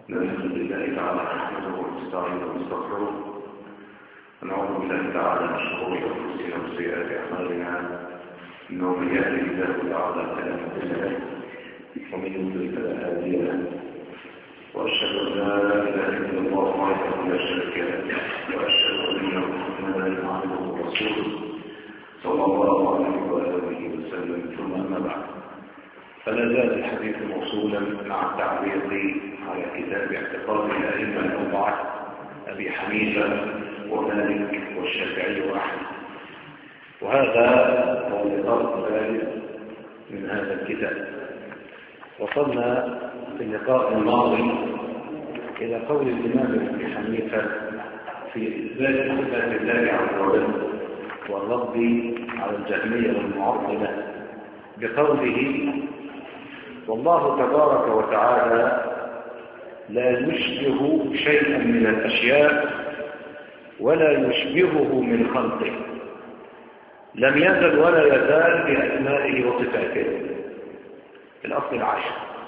نحمد الله تعالى نحمده ونستعينه ونستغفره ونعوذ بالله تعالى من شرور انفسنا وسيئات اعمالنا انه من يهده الله تعالى فلا مضل له ومن يضلل فلا هادي له واشهد ان لا اله الا الله وحده لا شريك له واشهد ان محمدا عبده ورسوله صلى الله عليه واله وسلم ثم اما بعد فلا زال الحديث موصولا مع التعليق على كتاب اعتقاد الائمه الاربعه ابي حنيفه ومالك والشافعي واحمد، وهذا هو اللقاء الثالث من هذا الكتاب. وصلنا في اللقاء الماضي الى قول الامام ابي حنيفه في اثبات صفات الله عز وجل والرد على الجهميه والمعطله بقوله: والله تبارك وتعالى لا يشبه شيئا من الأشياء ولا يشبهه من خلقه، لم يزل ولا يزال بأسمائه وصفاته. الأصل 10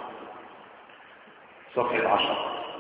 صفحة 10.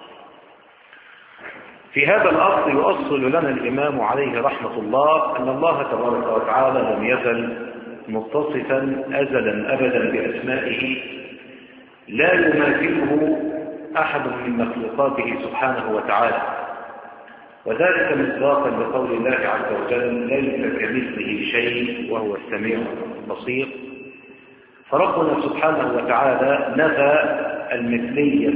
في هذا الأصل يؤصل لنا الإمام عليه رحمة الله أن الله تبارك وتعالى لم يزل متصفا أزلا أبدا بأسمائه لا يماثله أحد من مخلوقاته سبحانه وتعالى، وذلك مصداقا لقول الله عز وجل: ليس كمثله شيء وهو السميع البصير. فربنا سبحانه وتعالى نفى المثلية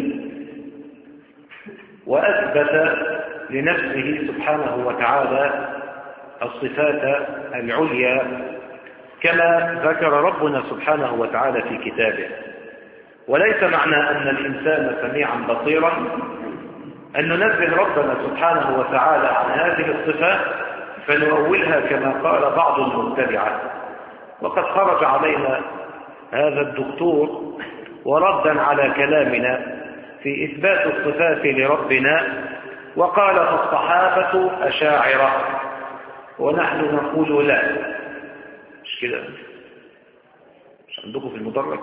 وأثبت لنفسه سبحانه وتعالى الصفات العليا كما ذكر ربنا سبحانه وتعالى في كتابه. وليس معنى أن الإنسان سميعا بصيرا أن ننزل ربنا سبحانه وتعالى عن هذه الصفات فنؤولها كما قال بعض المبتدعة. وقد خرج علينا هذا الدكتور وردا على كلامنا في إثبات الصفات لربنا، وقال: الصحابة أشاعرة، ونحن نقول لا. مش كده؟ مش عندكم في المدرج؟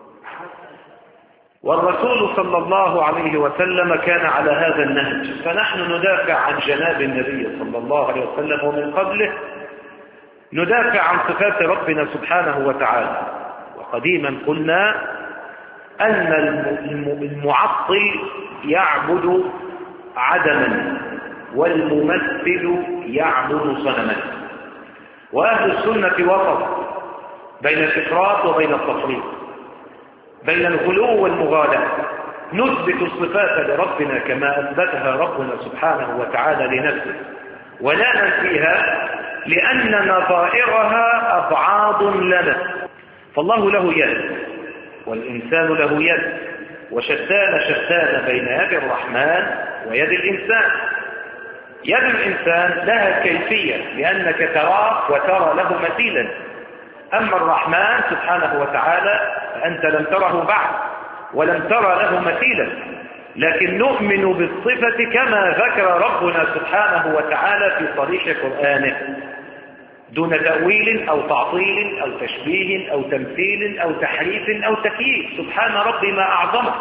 والرسول صلى الله عليه وسلم كان على هذا النهج، فنحن ندافع عن جناب النبي صلى الله عليه وسلم ومن قبله ندافع عن صفات ربنا سبحانه وتعالى. وقديما قلنا أن المعطل يعبد عدما والممثل يعبد صنما، وأهل السنة وسط بين الإفراط وبين التفريط، بين الغلو والمغالاة. نثبت الصفات لربنا كما أثبتها ربنا سبحانه وتعالى لنفسه ولا ننفيها، لأن نظائرها أبعاد لنا. فالله له يد والإنسان له يد، وشتان بين يد الرحمن ويد الإنسان. يد الإنسان لها كيفية لأنك تراه وترى له مثيلا، أما الرحمن سبحانه وتعالى فأنت لم تره بعد ولم ترى له مثيلا، لكن نؤمن بالصفة كما ذكر ربنا سبحانه وتعالى في صريح قرآنه دون تأويل أو تعطيل أو تشبيه أو تمثيل أو تحريف أو تكييف. سبحان ربي ما أعظمه.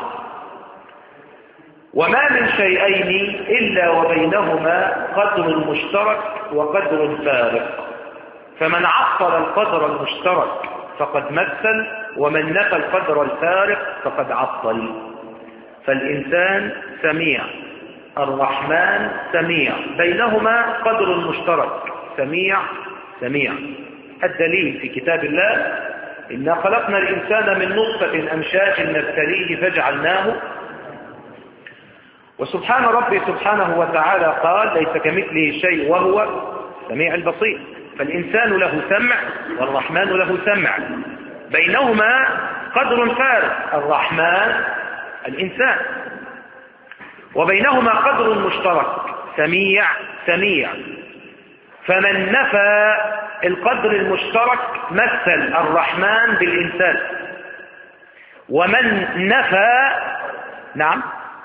وما من شيئين إلا وبينهما قدر مشترك وقدر فارق، فمن عطل القدر المشترك فقد مثل، ومن نفى القدر الفارق فقد عطل. فالإنسان سميع، الرحمن سميع، بينهما قدر مشترك، سميع. الدليل في كتاب الله: إنا خلقنا الإنسان من نطفة أمشاج نبتليه فجعلناه. وسبحان ربي سبحانه وتعالى قال: ليس كمثله شيء وهو السميع البصير. فالإنسان له سمع والرحمن له سمع، بينهما قدر فارق، الرحمن الإنسان، وبينهما قدر مشترك، سميع. فمن نفى القدر المشترك مثل الرحمن بالإنسان، ومن نفى نعم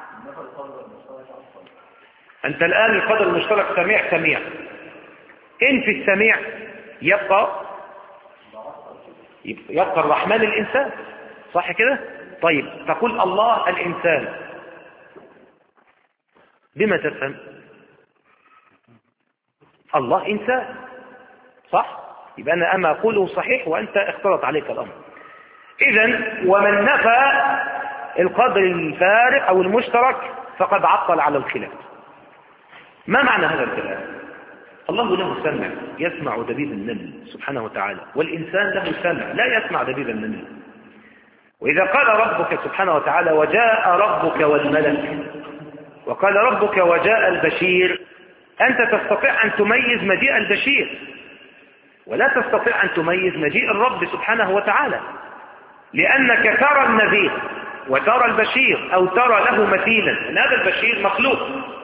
أنت الآن القدر المشترك سميع. إن في السميع يبقى الرحمن الإنسان، صح كده؟ طيب تقول الله الإنسان، بما تفهم؟ الله إنسان، صح؟ يبقى أنا أما أقوله صحيح وأنت اختلط عليك الأمر. إذن ومن نفى القدر الفارق أو المشترك فقد عطل على الخلاف. ما معنى هذا الكلام؟ الله له سمع يسمع دبيب النمل سبحانه وتعالى، والإنسان له سمع لا يسمع دبيب النمل. وإذا قال ربك سبحانه وتعالى وجاء ربك والملك، وقال ربك وجاء البشير، أنت تستطيع أن تميز مجيء البشير ولا تستطيع أن تميز مجيء الرب سبحانه وتعالى، لأنك ترى النذير وترى البشير أو ترى له مثيلا، أن هذا البشير مخلوق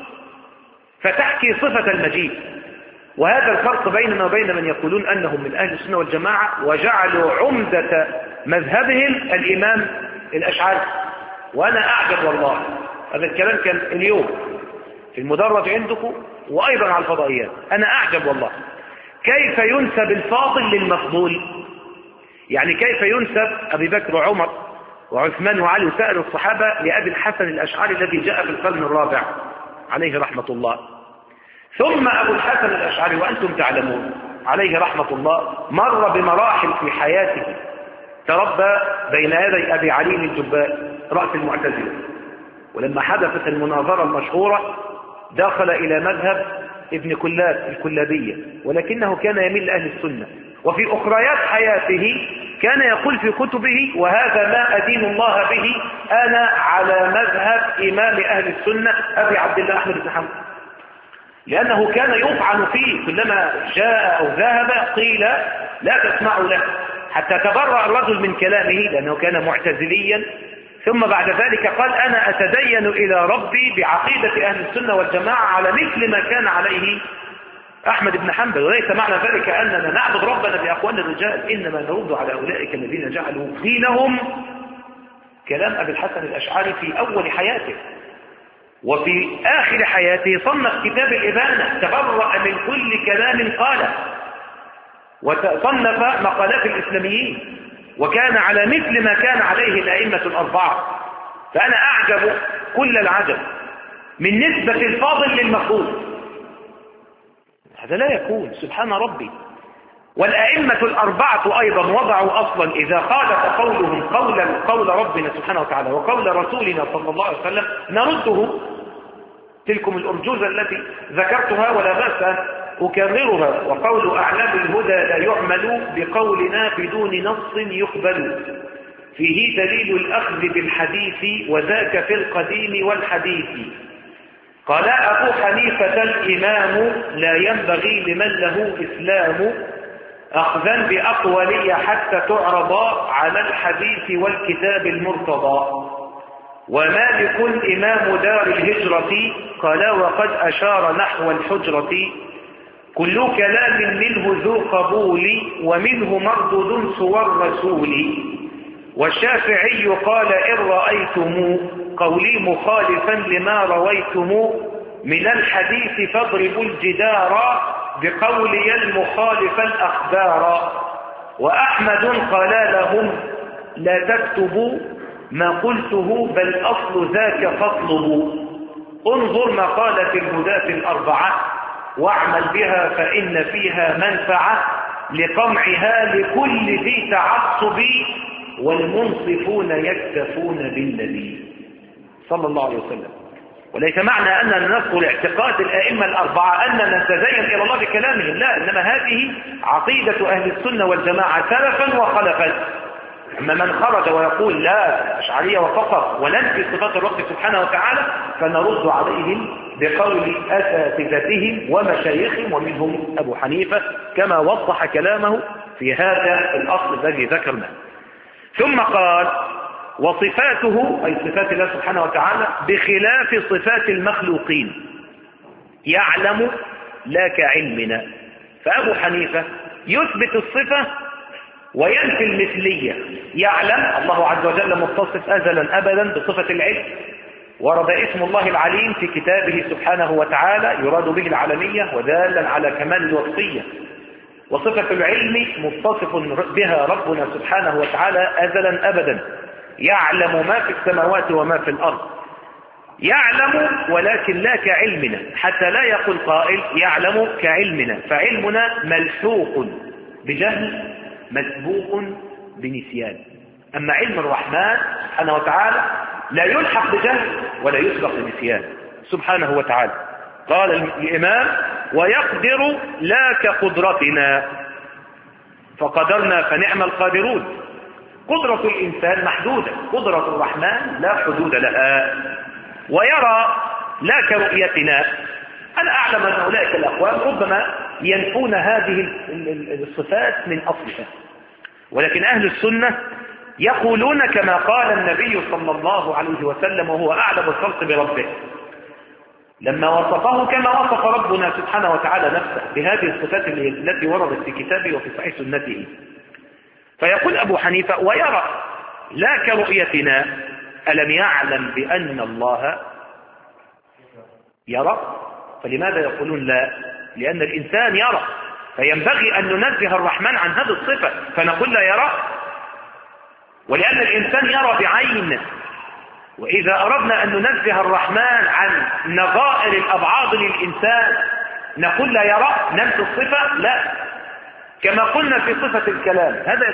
فتحكي صفة المجيء. وهذا الفرق بيننا وبين من يقولون أنهم من أهل السنة والجماعة وجعلوا عمدة مذهبهم الإمام الأشعري. وأنا أعجب والله، هذا الكلام كان اليوم في المدرج عندكم وأيضا على الفضائيات، أنا أعجب والله كيف ينسب الفاضل للمفضول. يعني كيف ينسب أبي بكر وعمر وعثمان وعلي وسائر الصحابة لأبي الحسن الأشعري الذي جاء في القرن الرابع عليه رحمة الله، ثم أبو الحسن الأشعري وأنتم تعلمون عليه رحمة الله مر بمراحل في حياته، تربى بين يدي أبي علي الجبائي رأس المعتزلة، ولما حدثت المناظرة المشهورة دخل إلى مذهب ابن كلاب الكلابية، ولكنه كان يميل لأهل السنة. وفي أخريات حياته كان يقول في كتبه وهذا ما أدين الله به، أنا على مذهب إمام أهل السنة أبي عبد الله أحمد بن حنبل، لأنه كان يطعن فيه كلما جاء أو ذهب قيل لا تسمعوا له، حتى تبرأ الرجل من كلامه لأنه كان معتزليا. ثم بعد ذلك قال أنا أتدين إلى ربي بعقيدة أهل السنة والجماعة على مثل ما كان عليه أحمد بن حنبل، وليس معنى ذلك أننا نعبد ربنا بأقوال الرجال، إنما نرد على أولئك الذين جعلوا دينهم كلام أبي الحسن الأشعري في أول حياته. وفي آخر حياته صنف كتاب الإبانة، تبرأ من كل كلام قاله، وصنف مقالات الإسلاميين، وكان على مثل ما كان عليه الأئمة الأربعة. فأنا أعجب كل العجب من نسبة الفاضل للمفضول، هذا لا يكون سبحان ربي. والأئمة الأربعة أيضا وضعوا أصلا إذا خالف قولهم قول ربنا سبحانه وتعالى وقول رسولنا صلى الله عليه وسلم نرده. تلكم الأرجوزة التي ذكرتها ولا بأس أكررها، وقول أعلام الهدى لا يعمل بقولنا بدون نص يقبل، فيه دليل الأخذ بالحديث وذاك في القديم والحديث. قال أبو حنيفة الإمام لا ينبغي لمن له إسلام أخذا بأقوالي حتى تعرض على الحديث والكتاب المرتضى. ومالك إمام دار الهجرة قال وقد أشار نحو الحجرة كل كلام منه ذو قبول ومنه مردود سوى الرسول. والشافعي قال إن رأيتم قولي مخالفا لما رويتم من الحديث فاضربوا الجدار بقولي المخالف الأخبار. وأحمد قال لهم لا تكتبوا ما قلته بل أصل ذاك فاطلبوا. انظر مقالة الهداة الأربعة واعمل بها فإن فيها منفعة لقمعها لكل ذي تعصب والمنصفون يكتفون بالنبي صلى الله عليه وسلم. وليس معنى أننا نذكر اعتقاد الأئمة الأربعة أننا نتزين إلى الله بكلامهم، لا، إنما هذه عقيدة أهل السنة والجماعة سلفا وخلفا. أما من خرج ويقول لا أشعرية وفقط وننفي صفات الرب سبحانه وتعالى فنرد عليهم بقول أساتذتهم ومشايخهم ومنهم أبو حنيفة كما وضح كلامه في هذا الأصل الذي ذكرناه. ثم قال وصفاته أي صفات الله سبحانه وتعالى بخلاف صفات المخلوقين يعلم لا كعلمنا. فأبو حنيفة يثبت الصفة وينفي المثلية. يعلم الله عز وجل متصف أزلا أبدا بصفة العلم، ورد اسم الله العليم في كتابه سبحانه وتعالى يراد به العلمية ودالا على كمال الوصفية. وصفة العلم متصف بها ربنا سبحانه وتعالى أزلا أبدا، يعلم ما في السماوات وما في الأرض. يعلم ولكن لا كعلمنا، حتى لا يقول قائل يعلم كعلمنا، فعلمنا ملحوق بجهل مسبوق بنسيان. أما علم الرحمن سبحانه وتعالى لا يلحق بجهل ولا يسبق بنسيان سبحانه وتعالى. قال الإمام: ويقدر لا كقدرتنا، فقدرنا فنعم القادرون. قدرة الإنسان محدودة، قدرة الرحمن لا حدود لها. ويرى لا كرؤيتنا. أنا أعلم أن أولئك الأقوام ربما ينفون هذه الصفات من أصلها، ولكن أهل السنة يقولون كما قال النبي صلى الله عليه وسلم وهو أعلم الخلق بربه لما وصفه كما وصف ربنا سبحانه وتعالى نفسه بهذه الصفات التي وردت في كتابه وفي صحيح سنته. فيقول أبو حنيفة: ويرى لا كرؤيتنا. ألم يعلم بأن الله يرى؟ فلماذا يقولون لا؟ لأن الإنسان يرى، فينبغي أن ننزه الرحمن عن هذه الصفة فنقول لا يرى. ولأن الإنسان يرى بعينه، وإذا أردنا أن ننزه الرحمن عن نظائر الأبعاد للإنسان نقول لا يرى، ننسى الصفة؟ لا. كما قلنا في صفة الكلام، هذا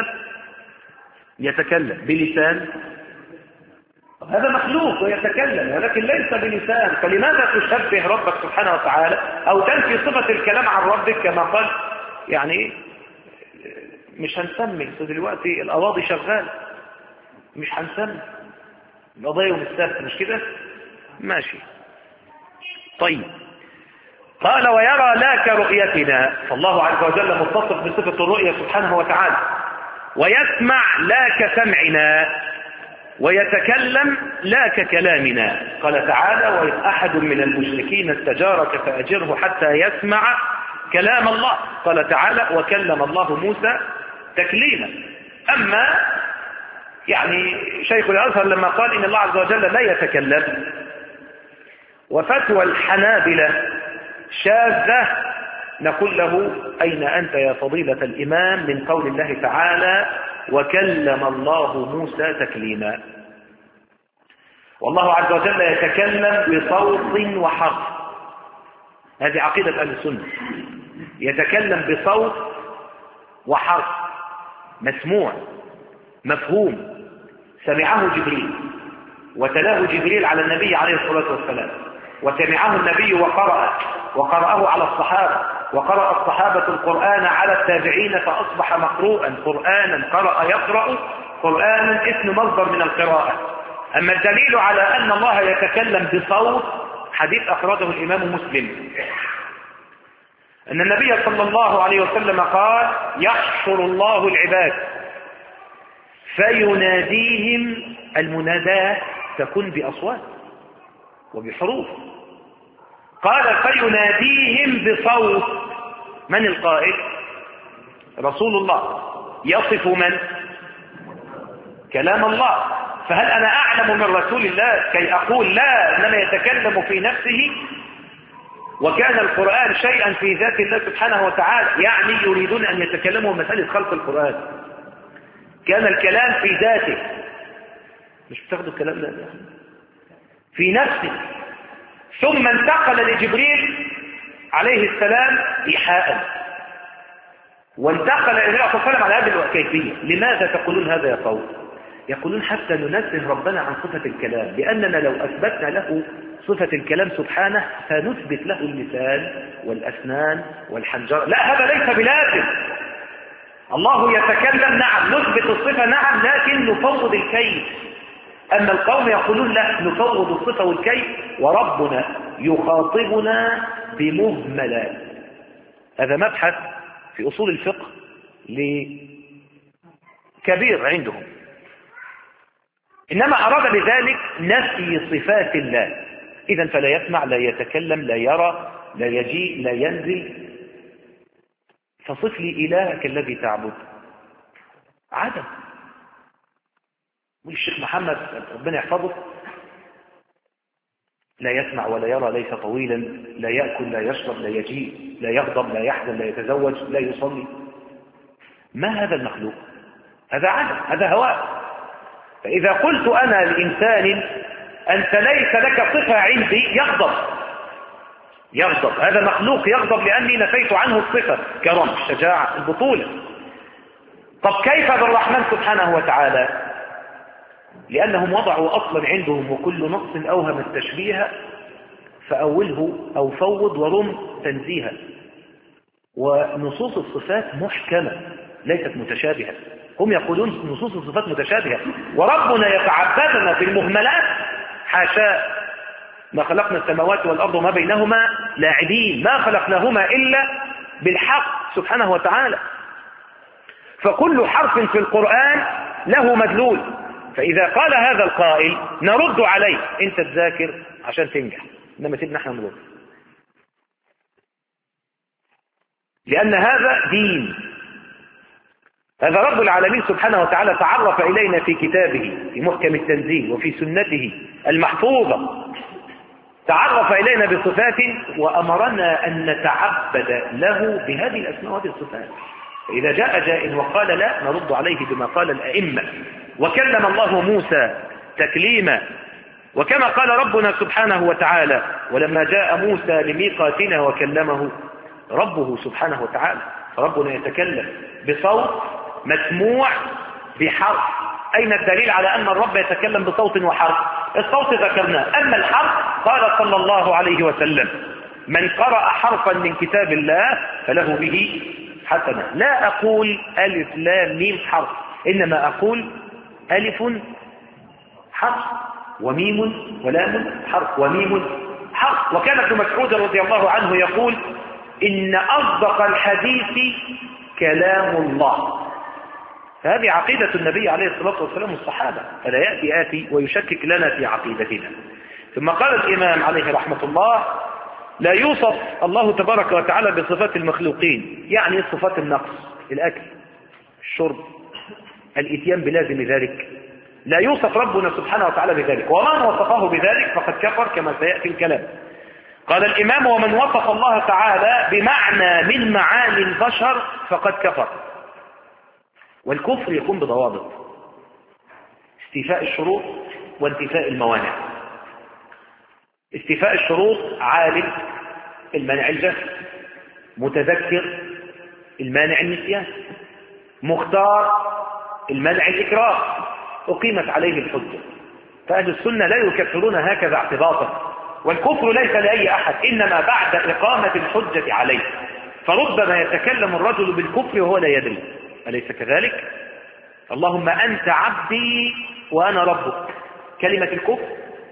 يتكلم بلسان، هذا مخلوق ويتكلم ولكن ليس بلسان، فلماذا تشبه ربك سبحانه وتعالى أو تنفي صفة الكلام عن ربك كما قال؟ يعني مش هنسمي دلوقتي الأواضي شغال، مش هنسمي القضايا يوم السبت، مش كده؟ ماشي. طيب، قال: ويرى لا كرؤيتنا، فالله عز وجل متصف بصفة الرؤية سبحانه وتعالى. ويسمع لا كسمعنا، ويتكلم لا ككلامنا. قال تعالى: وإذ أحد من المشركين استجارك فأجره حتى يسمع كلام الله. قال تعالى: وكلم الله موسى تكليما. أما يعني شيخ الأزهر لما قال إن الله عز وجل لا يتكلم، وفتوى الحنابلة شاذة، نقول له: أين أنت يا فضيلة الإمام من قول الله تعالى: وكلم الله موسى تكليما؟ والله عز وجل يتكلم بصوت وحرف، هذه عقيدة أهل السنة، يتكلم بصوت وحرف مسموع مفهوم، سمعه جبريل وتلاه جبريل على النبي عليه الصلاة والسلام، وسمعه النبي وقرأه على الصحابة، وقرأ الصحابة القرآن على التابعين فأصبح مقروءا قرآنا، قرأ يقرأ قرآنا، اسم مصدر من القراءة. أما الدليل على أن الله يتكلم بصوت، حديث أخرجه الإمام مسلم أن النبي صلى الله عليه وسلم قال: يحشر الله العباد فيناديهم، المناداة تكون بأصوات وبحروف، قال: فيناديهم بصوت. من القائل؟ رسول الله. يصف من؟ كلام الله. فهل أنا أعلم من رسول الله كي أقول لا، إنما يتكلم في نفسه؟ وكان القرآن شيئا في ذات الله سبحانه وتعالى، يعني يريدون أن يتكلموا مسألة خلق القرآن، كان الكلام في ذاته، مش بتاخدوا الكلام ده في نفسه، ثم انتقل لجبريل عليه السلام إيحاء، وانتقل إلى النبي صلى الله عليه وسلم على هذه الكيفية. لماذا تقولون هذا يا قوم؟ يقولون حتى ننزه ربنا عن صفة الكلام، لأننا لو أثبتنا له صفة الكلام سبحانه فنثبت له اللسان والأسنان والحنجرة. لا، هذا ليس بلازم. الله يتكلم، نعم، نثبت الصفة، نعم، لكن نفوض الكيف. أما القوم يقولون لا، نفوض الصفة والكيف، وربنا يخاطبنا بمهملات. هذا مبحث في أصول الفقه كبير عندهم، إنما أراد بذلك نفي صفات الله. إذن فلا يسمع، لا يتكلم، لا يرى، لا يجيء، لا ينزل. فصف لي إلهك الذي تعبد. عدم. والشيخ محمد ربنا يحفظه: لا يسمع ولا يرى، ليس طويلا، لا يأكل، لا يشرب، لا يجيء، لا يغضب، لا يحزن، لا يتزوج، لا يصلي. ما هذا المخلوق؟ هذا عدم، هذا هواء. فإذا قلت أنا لإنسان أنت ليس لك صفة عندي، يغضب. هذا مخلوق يغضب لأني نفيت عنه الصفة، كرم، الشجاعة، البطولة. طب كيف بالرحمن سبحانه وتعالى؟ لأنهم وضعوا أصلا عندهم وكل نص أوهم التشبيه فأوله أو فوض ورم تنزيها. ونصوص الصفات محكمة ليست متشابهة. هم يقولون نصوص الصفات متشابهة، وربنا يتعبدنا بالمهملات. حاشا، ما خلقنا السماوات والأرض وما بينهما لاعبين، ما خلقناهما إلا بالحق سبحانه وتعالى. فكل حرف في القرآن له مدلول، فإذا قال هذا القائل نرد عليه، أنت تذاكر عشان تنجح، إنما سيبنا احنا نرد، لأن هذا دين. هذا رب العالمين سبحانه وتعالى تعرف إلينا في كتابه في محكم التنزيل وفي سنته المحفوظة، تعرف إلينا بصفات وأمرنا أن نتعبد له بهذه الأسماء وهذه الصفات. إذا جاء جائل وقال لا، نرد عليه بما قال الأئمة. وكلم الله موسى تكليما، وكما قال ربنا سبحانه وتعالى ولما جاء موسى لميقاتنا وكلمه ربه سبحانه وتعالى. فربنا يتكلم بصوت مسموع بحرف. أين الدليل على أن الرب يتكلم بصوت وحرف؟ الصوت ذكرناه، أما الحرف قال صلى الله عليه وسلم من قرأ حرفا من كتاب الله فله به حسنة. لا أقول ألف لام ميم حرف، إنما أقول ألف حرف وميم ولام حرف وميم حرف. وكان ابن مسعود رضي الله عنه يقول إن أصدق الحديث كلام الله. فهذه عقيدة النبي عليه الصلاة والسلام والصحابة، فلا يأتي آتي ويشكك لنا في عقيدتنا. ثم قال الإمام عليه رحمة الله لا يوصف الله تبارك وتعالى بصفات المخلوقين، يعني صفات النقص، الأكل، الشرب، الإتيان بلازم ذلك، لا يوصف ربنا سبحانه وتعالى بذلك. ومن وصفه بذلك فقد كفر كما سيأتي الكلام. قال الإمام ومن وصف الله تعالى بمعنى من معاني البشر فقد كفر. والكفر يكون بضوابط: استيفاء الشروط وانتفاء الموانع. استيفاء الشروط: عالم، المانع الجهل، متذكر، المانع النسيان، مختار، المانع الإكراه، أقيمت عليه الحجة. فأهل السنة لا يكفرون هكذا اعتباطا، والكفر ليس لأي أحد إنما بعد إقامة الحجة عليه. فربما يتكلم الرجل بالكفر وهو لا يدري، أليس كذلك؟ اللهم أنت عبدي وأنا ربك، كلمة الكفر،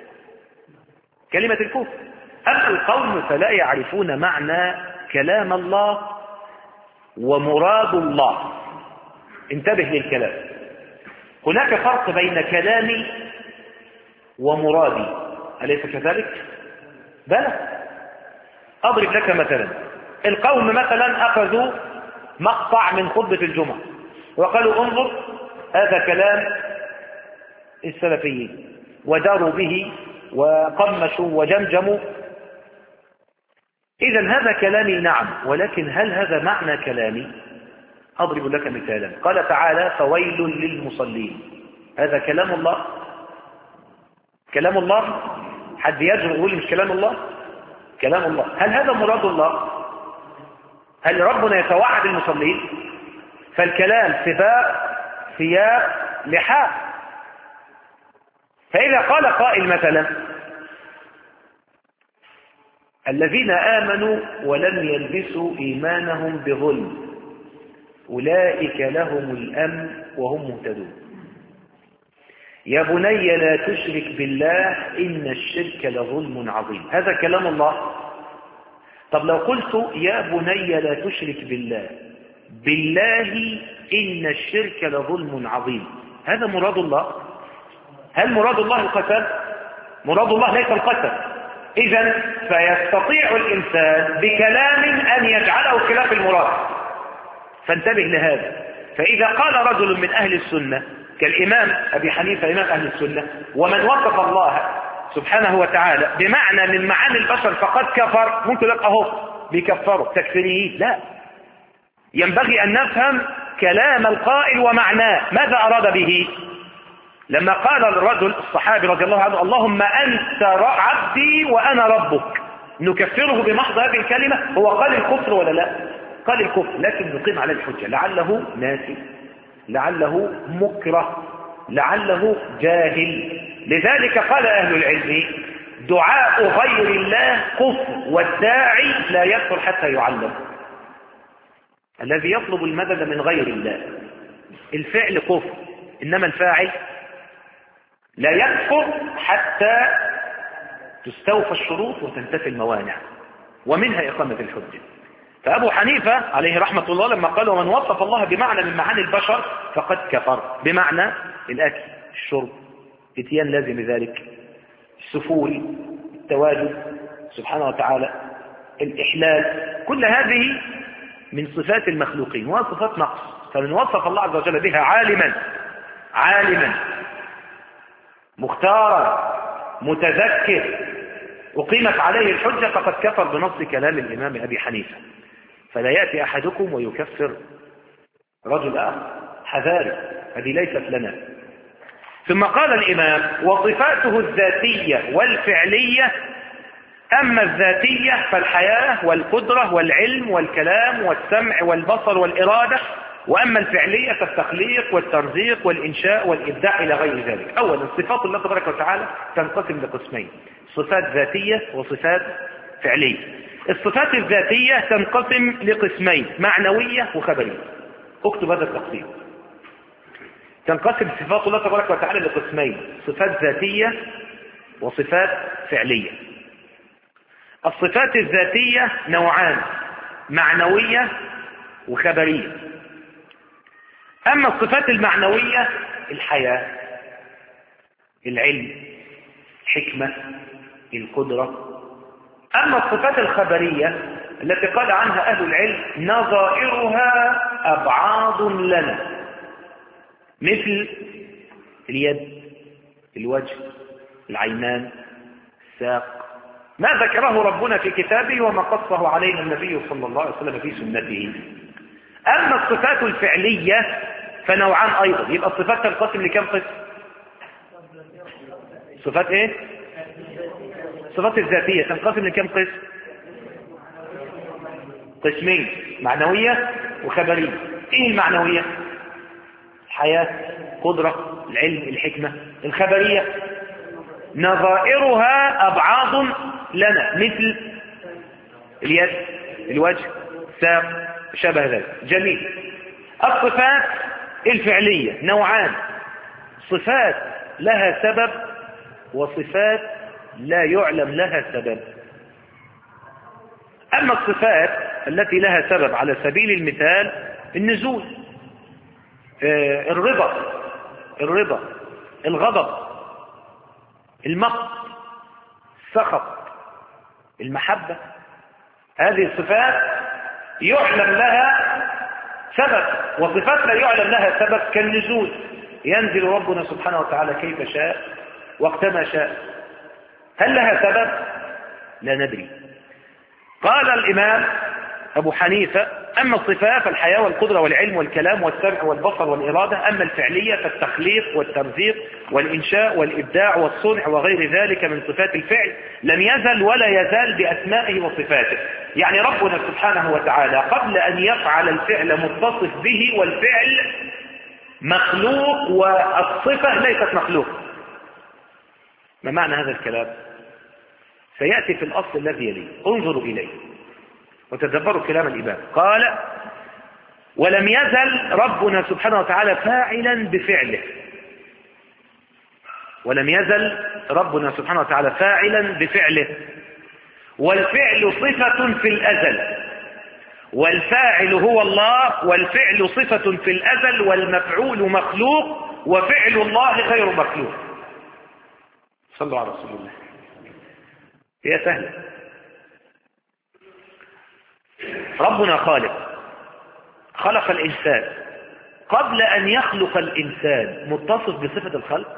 كلمة الكفر. أما القوم فلا يعرفون معنى كلام الله ومراد الله. انتبه للكلام، هناك فرق بين كلامي ومرادي، أليس كذلك؟ بلى. أضرب لك مثلا، القوم مثلا أخذوا مقطع من خطبة الجمعة وقالوا انظر هذا كلام السلفيين، وداروا به وقمشوا وجمجموا. إذن هذا كلامي نعم، ولكن هل هذا معنى كلامي؟ أضرب لك مثالا، قال تعالى فويل للمصلين، هذا كلام الله؟ كلام الله؟ حد يجرؤ يقول مش كلام الله؟ كلام الله. هل هذا مراد الله؟ هل ربنا يتوعد المصلين؟ فالكلام سباق، سياق، لحاق. فإذا قال قائل مثلا الذين آمنوا ولم يلبسوا إيمانهم بظلم أولئك لهم الأمن وهم مهتدون، يا بني لا تشرك بالله إن الشرك لظلم عظيم، هذا كلام الله. طب لو قلت يا بني لا تشرك بالله إن الشرك لظلم عظيم، هذا مراد الله؟ هل مراد الله القتل؟ مراد الله ليس القتل. إذن فيستطيع الإنسان بكلام أن يجعله خلاف المراد، فانتبه لهذا. فإذا قال رجل من أهل السنة كالإمام أبي حنيفة إمام أهل السنة ومن وصف الله سبحانه وتعالى بمعنى من معاني البشر فقد كفر، ممكن لك أهو بيكفروا تكفيريين. لا، ينبغي أن نفهم كلام القائل ومعناه، ماذا أراد به؟ لما قال الرجل الصحابي رضي الله عنه اللهم أنت عبدي وأنا ربك، نكفره بمحض هذه الكلمة؟ هو قال الكفر ولا لا؟ قال الكفر، لكن نقيم عليه الحجة، لعله ناسي، لعله مكره، لعله جاهل. لذلك قال أهل العلم دعاء غير الله كفر، والداعي لا يكفر حتى يعلم. الذي يطلب المدد من غير الله الفعل كفر، إنما الفاعل لا يكفر حتى تستوفى الشروط وتنتفي الموانع، ومنها إقامة الحجة. فأبو حنيفة عليه رحمة الله لما قال ومن وصف الله بمعنى من معاني البشر فقد كفر، بمعنى الأكل، الشرب، اتيان لازم ذلك، السفول، التواجد سبحانه وتعالى، الإحلال، كل هذه من صفات المخلوقين وصفات نقص. فمن وصف الله عز وجل بها عالما مختارا متذكر أقيمت عليه الحجة فقد كفر بنص كلام الإمام أبي حنيفة. فلا يأتي أحدكم ويكفر رجل آخر، حذاري، هذه ليست لنا. ثم قال الإمام وصفاته الذاتية والفعلية، أما الذاتية فالحياة والقدرة والعلم والكلام والسمع والبصر والإرادة، وأما الفعلية فالتخليق والترزيق والإنشاء والإبداع إلى غير ذلك. أولا صفات الله تبارك وتعالى تنقسم لقسمين، صفات ذاتية وصفات فعلية. الصفات الذاتية تنقسم لقسمين، معنوية وخبرية. اكتب هذا التقسيم. تنقسم صفات الله تبارك وتعالى لقسمين، صفات ذاتية وصفات فعلية. الصفات الذاتية نوعان، معنوية وخبرية. أما الصفات المعنوية الحياة، العلم، الحكمة، القدرة. أما الصفات الخبرية التي قال عنها أهل العلم نظائرها أبعاض لنا، مثل اليد، الوجه، العينان، الساق، ما ذكره ربنا في كتابه وما قصه علينا النبي صلى الله عليه وسلم في سنته. أما الصفات الفعلية فنوعان أيضا. يبقى الصفات تنقسم لكم قسم؟ صفات ايه؟ الصفات الذاتية تنقسم لكم قسم؟ قسمين، معنوية وخبرية. ايه المعنوية؟ الحياة، قدرة، العلم، الحكمة. الخبرية نظائرها أبعاض لنا، مثل اليد، الوجه، الساق، شبه ذلك. جميل. الصفات الفعلية نوعان، صفات لها سبب وصفات لا يعلم لها سبب. أما الصفات التي لها سبب على سبيل المثال النزول، الرضا، الغضب، المقت، السخط، المحبة، هذه الصفات يعلم لها سبب، وصفات لا يعلم لها سبب كالنزول، ينزل ربنا سبحانه وتعالى كيف شاء وقتما شاء. هل لها سبب؟ لا ندري. قال الإمام أبو حنيفة أما الصفات فالحياة والقدرة والعلم والكلام والسمع والبصر والإرادة، أما الفعلية فالتخليق والترزيق والإنشاء والإبداع والصنع وغير ذلك من صفات الفعل، لم يزل ولا يزال بأسمائه وصفاته. يعني ربنا سبحانه وتعالى قبل أن يفعل الفعل متصف به، والفعل مخلوق والصفة ليست مخلوق. ما معنى هذا الكلام؟ سيأتي في الأصل الذي يليه، انظروا إليه وتدبروا كلام الإمام. قال ولم يزل ربنا سبحانه وتعالى فاعلا بفعله، ولم يزل ربنا سبحانه وتعالى فاعلا بفعله، والفعل صفة في الأزل، والفاعل هو الله، والفعل صفة في الأزل، والمفعول مخلوق، وفعل الله غير مخلوق. صلوا على رسول الله. هي سهلة. ربنا خلق الإنسان، قبل أن يخلق الإنسان متصف بصفة الخلق،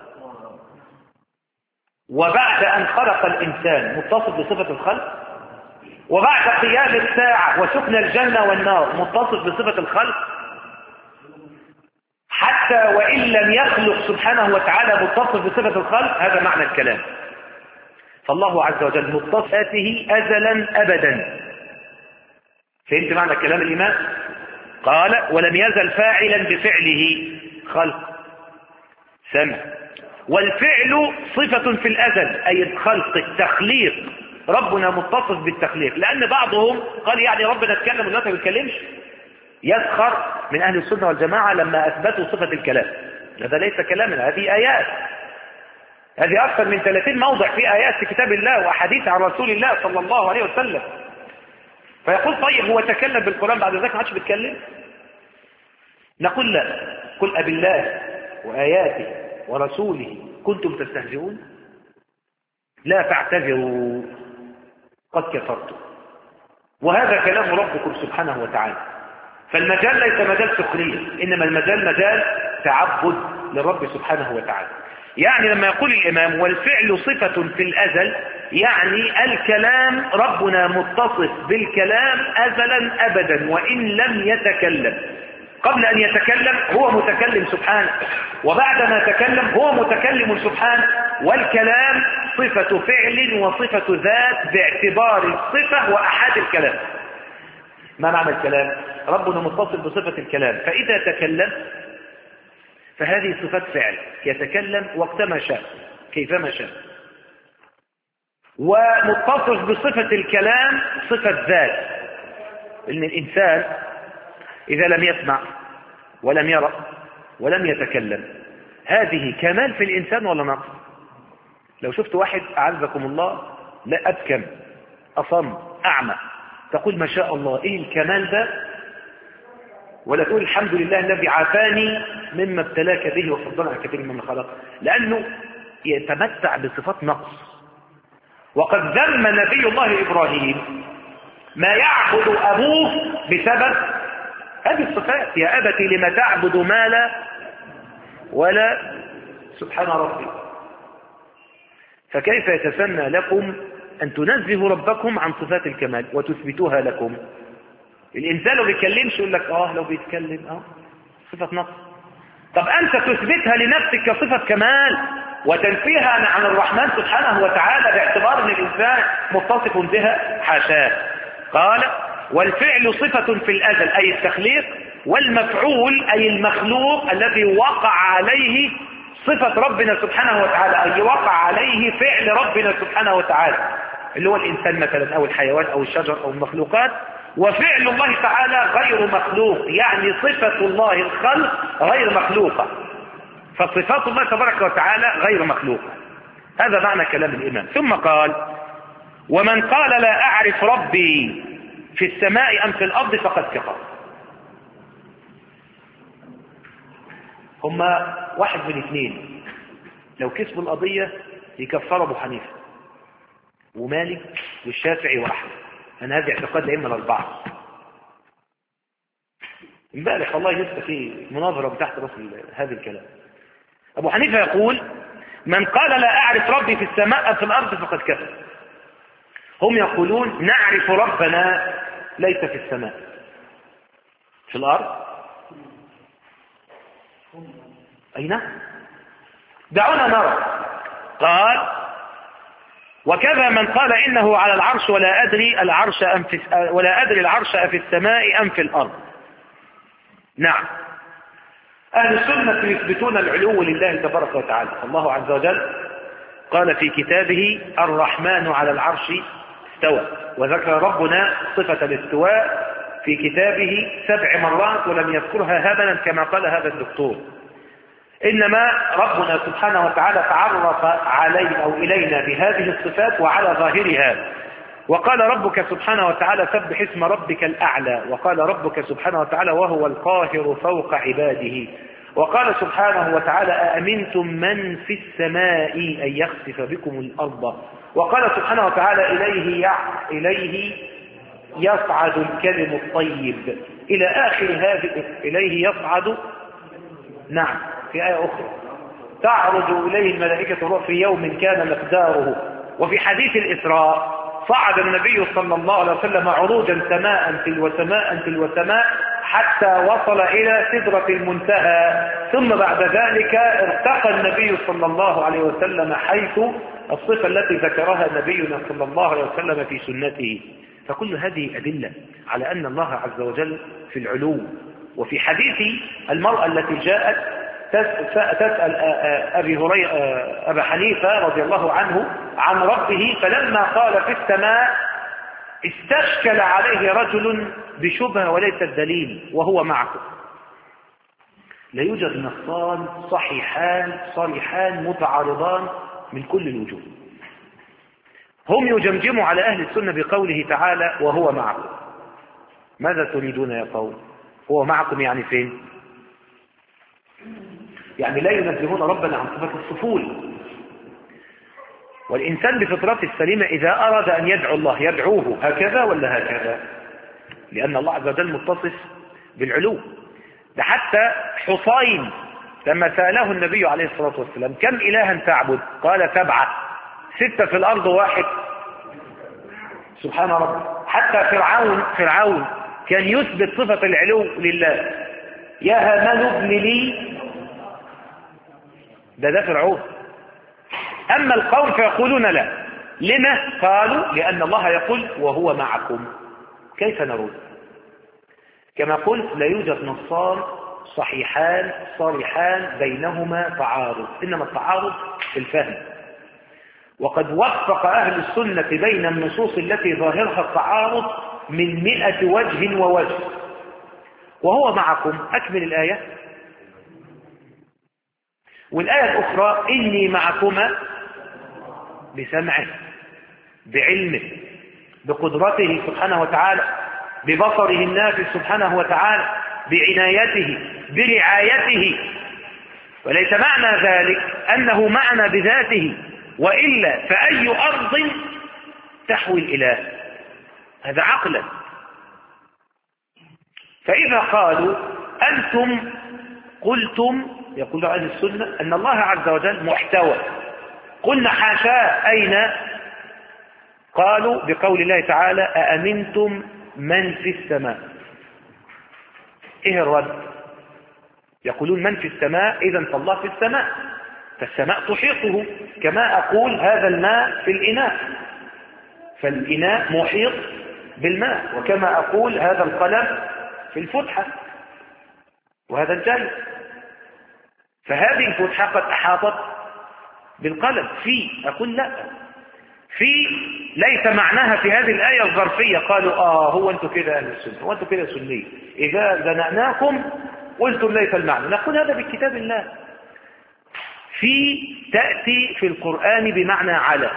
وبعد أن خلق الإنسان متصف بصفة الخلق، وبعد قيام الساعة وسكن الجنة والنار متصف بصفة الخلق، حتى حتى وإن لم يخلق سبحانه وتعالى متصف بصفة الخلق، هذا معنى الكلام. فالله عز وجل متصفاته أزلا أبدا. فهمت معنى كلام الإمام؟ قال ولم يزل فاعلا بفعله خلق سمع، والفعل صفة في الأزل أي الخلق التخليق، ربنا متصف بالتخليق. لأن بعضهم قال يعني ربنا اتكلم ودلوقتي ما بيتكلمش، يسخر من أهل السنة والجماعة لما أثبتوا صفة الكلام. هذا ليس كلامنا، هذه آيات، هذه أكثر من 30 موضع في آيات في كتاب الله وأحاديث عن رسول الله صلى الله عليه وسلم. فيقول طيب هو تكلم بالقرآن بعد ذلك ما عادش بيتكلم؟ نقول لا، قل أبالله وآياته ورسوله كنتم تستهزئون لا تعتذروا قد كفرتم. وهذا كلام ربكم سبحانه وتعالى. فالمجال ليس مجال سخرية، إنما المجال مجال تعبد للرب سبحانه وتعالى. يعني لما يقول الإمام والفعل صفة في الأزل، يعني الكلام ربنا متصف بالكلام أزلا أبدا وإن لم يتكلم. قبل أن يتكلم هو متكلم سبحانه، وبعد ما تكلم هو متكلم سبحانه. والكلام صفة فعل وصفة ذات باعتبار الصفة وأحد الكلام. ما معنى الكلام؟ ربنا متصف بصفة الكلام، فإذا تكلم فهذه صفة فعل، يتكلم وقتما شاء كيفما شاء. ومتصف بصفة الكلام صفة ذات، إن الإنسان إذا لم يسمع ولم يرى ولم يتكلم، هذه كمال في الإنسان ولا نقص؟ لو شفت واحد أعزكم الله لا أبكم أصم أعمى، تقول ما شاء الله إيه الكمال ده، ولا تقول الحمد لله الذي عافاني مما ابتلاك به وفضلنا على كثير ممن خلق، لأنه يتمتع بصفات نقص. وقد ذم نبي الله إبراهيم ما يعبد أبوه بسبب هذه الصفات. يا أبت لما تعبد ما لا ولا سبحان ربي. فكيف يتسنى لكم أن تنزهوا ربكم عن صفات الكمال وتثبتوها لكم؟ الإنسان لو بيتكلمش يقول لك لو بيتكلم صفة نقص. طب أنت تثبتها لنفسك كصفة كمال وتنفيها عن الرحمن سبحانه وتعالى باعتبار أن الإنسان متصف بها؟ حاشاه. قال والفعل صفة في الأزل أي التخليق، والمفعول أي المخلوق الذي وقع عليه صفة ربنا سبحانه وتعالى، أي وقع عليه فعل ربنا سبحانه وتعالى، اللي هو الإنسان مثلا أو الحيوان أو الشجر أو المخلوقات. وفعل الله تعالى غير مخلوق، يعني صفة الله الخلق غير مخلوقة، فصفات الله تبارك وتعالى غير مخلوقة. هذا معنى كلام الإمام. ثم قال ومن قال لا أعرف ربي في السماء أم في الأرض فقد كفر. هما واحد من اثنين، لو كسبوا القضية يكفر أبو حنيفة ومالك والشافعي وأحمد. أنا هذا اعتقاد الأئمة الأربعة. امبارح والله لسه في مناظرة تحت رأس هذا الكلام. أبو حنيفة يقول من قال لا أعرف ربي في السماء أم في الأرض فقد كفر. هم يقولون نعرف ربنا ليس في السماء، في الأرض. أين؟ دعونا نرى. قال وكذا من قال إنه على العرش ولا أدري العرش في السماء أم في الأرض. نعم، أهل السنة يثبتون العلو لله تبارك وتعالى. الله عز وجل قال في كتابه الرحمن على العرش استوى، وذكر ربنا صفة الاستواء في كتابه 7 مرات ولم يذكرها هبلا كما قال هذا الدكتور. إنما ربنا سبحانه وتعالى تعرف علينا أو إلينا بهذه الصفات وعلى ظاهرها. وقال ربك سبحانه وتعالى سبح اسم ربك الأعلى، وقال ربك سبحانه وتعالى وهو القاهر فوق عباده. وقال سبحانه وتعالى أأمنتم من في السماء أن يخسف بكم الأرض. وقال سبحانه وتعالى إليه يصعد الكلم الطيب إلى آخر هذه. إليه يصعد، نعم، في آية أخرى تعرج إليه الملائكة والروح في يوم كان مقداره. وفي حديث الإسراء فصعد النبي صلى الله عليه وسلم عروجا سماء تلو سماء تلو سماء حتى وصل إلى سدرة المنتهى، ثم بعد ذلك ارتقى النبي صلى الله عليه وسلم حيث الصفة التي ذكرها نبينا صلى الله عليه وسلم في سنته. فكل هذه أدلة على أن الله عز وجل في العلو. وفي حديث المرأة التي جاءت تسأل أبا حنيفة رضي الله عنه عن ربه، فلما قال في السماء استشكل عليه رجل بشبهة وليس الدليل وهو معكم. لا يوجد نصان صحيحان صريحان متعارضان من كل الوجوه. هم يجمجموا على أهل السنة بقوله تعالى وهو معكم. ماذا تريدون يا قوم؟ هو معكم يعني فين؟ يعني لا ينزهون ربنا عن صفة السفول. والإنسان بفطرته السليمة إذا أراد أن يدعو الله يدعوه هكذا ولا هكذا، لأن الله عز وجل متصف بالعلو. ده حتى حصين لما سأله النبي عليه الصلاة والسلام كم إلها تعبد؟ قال 7، 6 في الأرض و1 سبحان رب. حتى فرعون كان يثبت صفة العلو لله. يا هامان ابن لي، ده فرعون. أما القوم فيقولون لا. لما؟ قالوا لأن الله يقول وهو معكم. كيف نرد؟ كما قلت لا يوجد نصان صحيحان صريحان بينهما تعارض، إنما التعارض في الفهم. وقد وفق أهل السنة بين النصوص التي ظاهرها التعارض من 100 وجه ووجه. وهو معكم، أكمل الآية. والآية الأخرى إني معكما بسمعه بعلمه بقدرته سبحانه وتعالى ببصره النافذ سبحانه وتعالى بعنايته برعايته. وليس معنى ذلك أنه معنا بذاته، وإلا فأي أرض تحوي الإله، هذا عقلا. فإذا قالوا أنتم قلتم، يقول أهل السنة أن الله عز وجل محتوى، قلنا حاشاه، أين؟ قالوا بقول الله تعالى أأمنتم من في السماء. إيه الرد؟ يقولون من في السماء، إذن فالله في السماء، فالسماء تحيطه. كما أقول هذا الماء في الإناء، فالإناء محيط بالماء. وكما أقول هذا القلم في الفتحة، وهذا الجلد، فهذه الفتحة قد أحاطت بالقلم. في أقول لا، في ليس معناها في هذه الآية الظرفية. قالوا هو أنتم كده أهل السنة، هو أنتم كده سنية، إذا زنقناكم قلتم ليس المعنى. نقول هذا بكتاب الله. في تأتي في القرآن بمعنى على.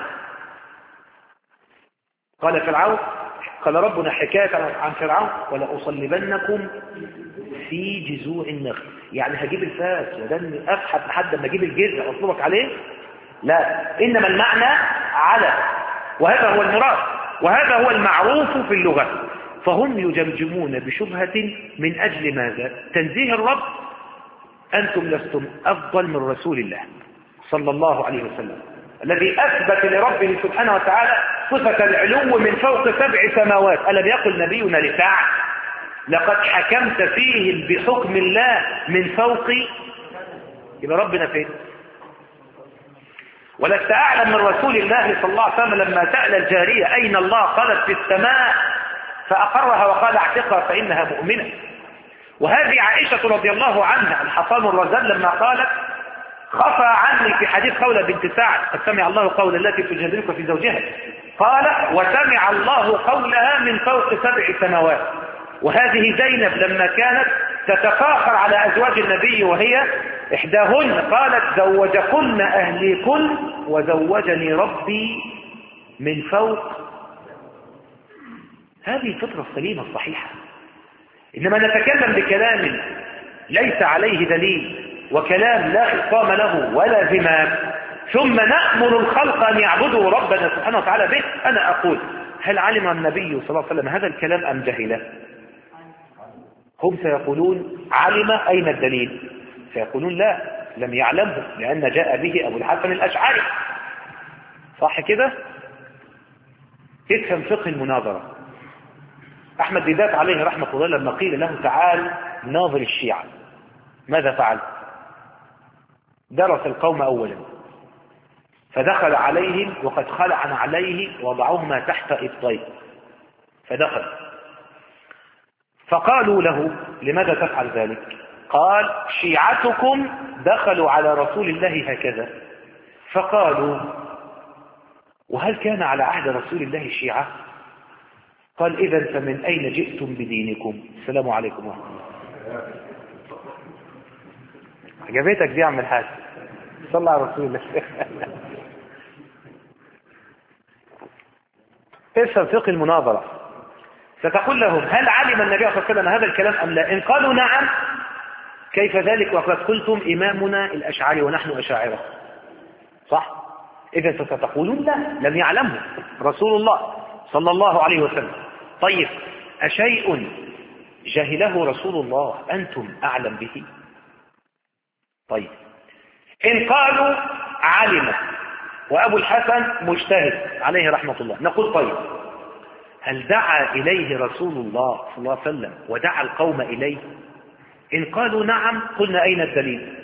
قال فرعون، قال ربنا حكاية عن فرعون ولأصلبنكم في جذوع النخل، يعني هجيب الفاس ودن أبحث لحد ما أجيب الجذع أطلبك عليه؟ لا، إنما المعنى على، وهذا هو المراد، وهذا هو المعروف في اللغة. فهم يجمجمون بشبهة من أجل ماذا؟ تنزيه الرب. أنتم لستم أفضل من رسول الله صلى الله عليه وسلم الذي أثبت لربه سبحانه وتعالى صفة العلو من فوق 7 سماوات. ألم يقل نبينا لسعد لقد حكمت فيهم بحكم الله من فوق؟ يبقى ربنا فين؟ ولست أعلم من رسول الله صلى الله عليه وسلم لما سأل الجارية أين الله؟ قالت في السماء، فأقرها وقال اعتقها فإنها مؤمنة. وهذه عائشة رضي الله عنها الحصان الرزان لما قالت خفى عني في حديث خولة بنت سعد قد سمع الله قول التي تجادلك في زوجها، قال وسمع الله قولها من فوق 7 سماوات. وهذه زينب لما كانت تتفاخر على أزواج النبي وهي إحداهن قالت زوجكن أهليكن وزوجني ربي من فوق. هذه الفطرة السليمة الصحيحة. إنما نتكلم بكلام ليس عليه دليل وكلام لا خصام له ولا زمام، ثم نأمر الخلق أن يعبدوا ربنا سبحانه وتعالى به. أنا أقول هل علم النبي صلى الله عليه وسلم هذا الكلام أم جهله؟ هم سيقولون علم، أين الدليل؟ سيقولون لا، لم يعلمه لأن جاء به أبو الحسن الأشعري، صح كده؟ افهم فقه المناظرة. أحمد ديدات عليه رحمة الله لما قيل له تعال ناظر الشيعة ماذا فعل؟ درس القوم أولا، فدخل عليهم وقد خلع عليه وضعهما تحت إبطيه، فدخل فقالوا له لماذا تفعل ذلك؟ قال شيعتكم دخلوا على رسول الله هكذا. فقالوا وهل كان على عهد رسول الله شيعة؟ قال إذن فمن أين جئتم بدينكم؟ السلام عليكم ورحمة الله. عجبتك دي يا عم الحاج؟ صلى على رسول الله. افهم فقه المناظرة. ستقول لهم هل علم النبي صلى الله عليه وسلم هذا الكلام أم لا؟ إن قالوا نعم كيف ذلك وقد قلتم إمامنا الأشعري ونحن أشاعرة، صح؟ إذا ستقولون لا لم يعلمه رسول الله صلى الله عليه وسلم. طيب أشيء جهله رسول الله أنتم أعلم به؟ طيب إن قالوا علم وأبو الحسن مجتهد عليه رحمة الله، نقول طيب هل دعا إليه رسول الله صلى الله عليه وسلم ودعا القوم إليه؟ إن قالوا نعم قلنا أين الدليل؟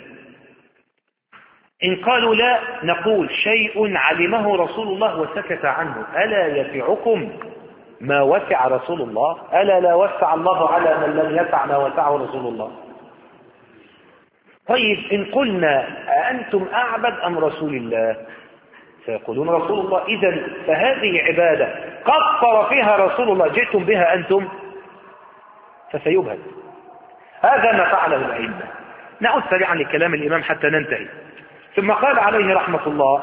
إن قالوا لا نقول شيء علمه رسول الله وسكت عنه. ألا يسعكم ما وسع رسول الله؟ ألا لا وسع الله على من لم يسع ما وسعه رسول الله؟ طيب إن قلنا أأنتم أعبد أم رسول الله؟ سيقولون رسول الله. إذن فهذه عبادة قصر فيها رسول الله جئتم بها أنتم، فسيبهد. هذا ما فعله الأئمة. نعود سريعا لكلام الإمام حتى ننتهي. ثم قال عليه رحمة الله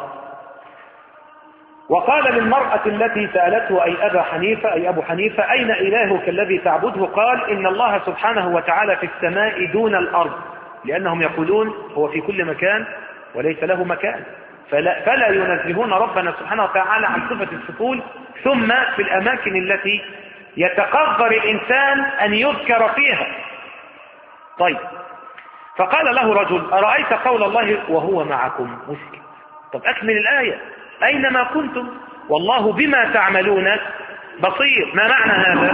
وقال للمرأة التي سألته أي أبا حنيفة أي أبو حنيفة أين إلهك الذي تعبده؟ قال إن الله سبحانه وتعالى في السماء دون الأرض، لأنهم يقولون هو في كل مكان وليس له مكان، فلا ينزهون ربنا سبحانه وتعالى عن صفة السكون، ثم في الأماكن التي يتقدر الإنسان أن يذكر فيها. طيب فقال له رجل أرأيت قول الله وهو معكم مسكت؟ طب أكمل الآية أينما كنتم والله بما تعملون بصير. ما معنى هذا؟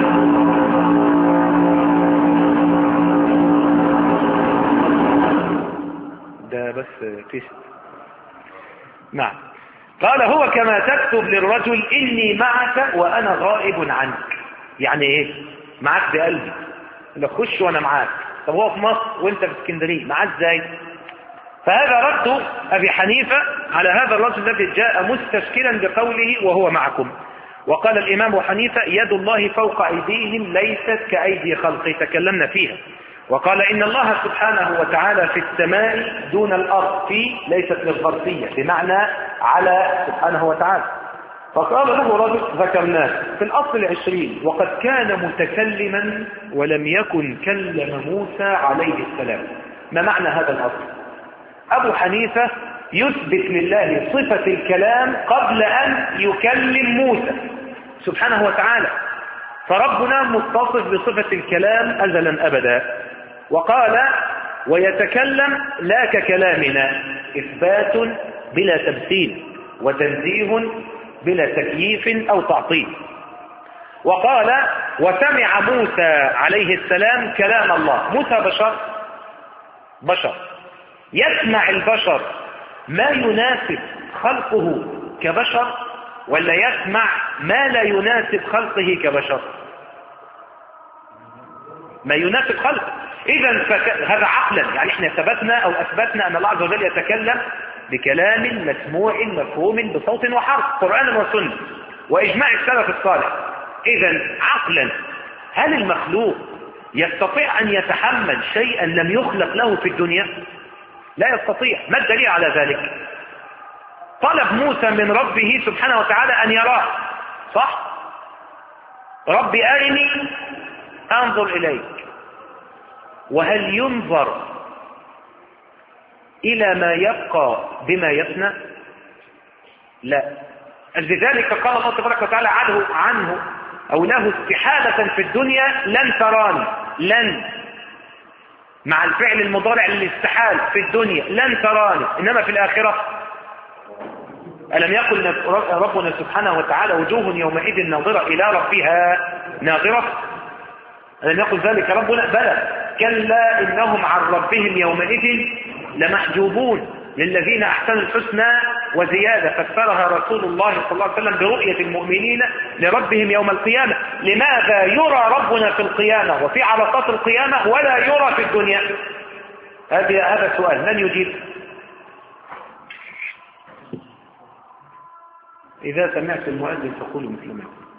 ده بس تيست. نعم. قال هو كما تكتب للرجل إني معك وأنا غائب عنك. يعني إيه معك؟ بقلبي نخش وأنا معاك. طب هو في مصر وانت في اسكندريه معاه ازاي؟ فهذا رد ابي حنيفه على هذا الرجل الذي جاء مستشكلا بقوله وهو معكم. وقال الامام حنيفه يد الله فوق ايديهم ليست كايدي خلقه، تكلمنا فيها. وقال ان الله سبحانه وتعالى في السماء دون الارض، في ليست للظرفيه بمعنى على سبحانه وتعالى. فقال له رجل ذكرناه في الأصل 20 وقد كان متكلما ولم يكن كلم موسى عليه السلام. ما معنى هذا الأصل؟ أبو حنيفة يثبت لله صفة الكلام قبل أن يكلم موسى سبحانه وتعالى، فربنا متصف بصفة الكلام أزلا أبدا. وقال ويتكلم لا ككلامنا، إثبات بلا تمثيل وتنزيه بلا تكييف أو تعطيل. وقال وسمع موسى عليه السلام كلام الله. موسى بشر يسمع البشر ما يناسب خلقه كبشر ولا يسمع ما لا يناسب خلقه كبشر؟ ما يناسب خلقه. إذن هذا عقلا، يعني احنا ثبتنا أو أثبتنا أن الله عز وجل يتكلم بكلام مسموع مفهوم بصوت وحرف قرآن وسنة وإجماع السلف الصالح. إذن عقلا هل المخلوق يستطيع أن يتحمل شيئا لم يخلق له في الدنيا؟ لا يستطيع. ما الدليل على ذلك؟ طلب موسى من ربه سبحانه وتعالى أن يراه، صح؟ ربي أرني أنظر إليك. وهل ينظر إلى ما يبقى بما يفنى؟ لا. لذلك قال الله تبارك وتعالى عنه أو له استحالة في الدنيا لن تراني. لن مع الفعل المضارع للاستحال في الدنيا لن تراني، إنما في الآخرة ألم يقل ربنا سبحانه وتعالى وجوه يومئذ ناظرة إلى ربها ناظرة؟ ألم يقل ذلك ربنا؟ بلى، كلا إنهم عن ربهم يومئذ لمحجوبون، للذين أحسنوا الحسنى وزيادة، فسرها رسول الله صلى الله عليه وسلم برؤية المؤمنين لربهم يوم القيامة. لماذا يرى ربنا في القيامة وفي عرصات القيامة ولا يرى في الدنيا؟ هذا سؤال، من يجيب؟ إذا سمعت المؤذن فقولوا مثل ما يقول.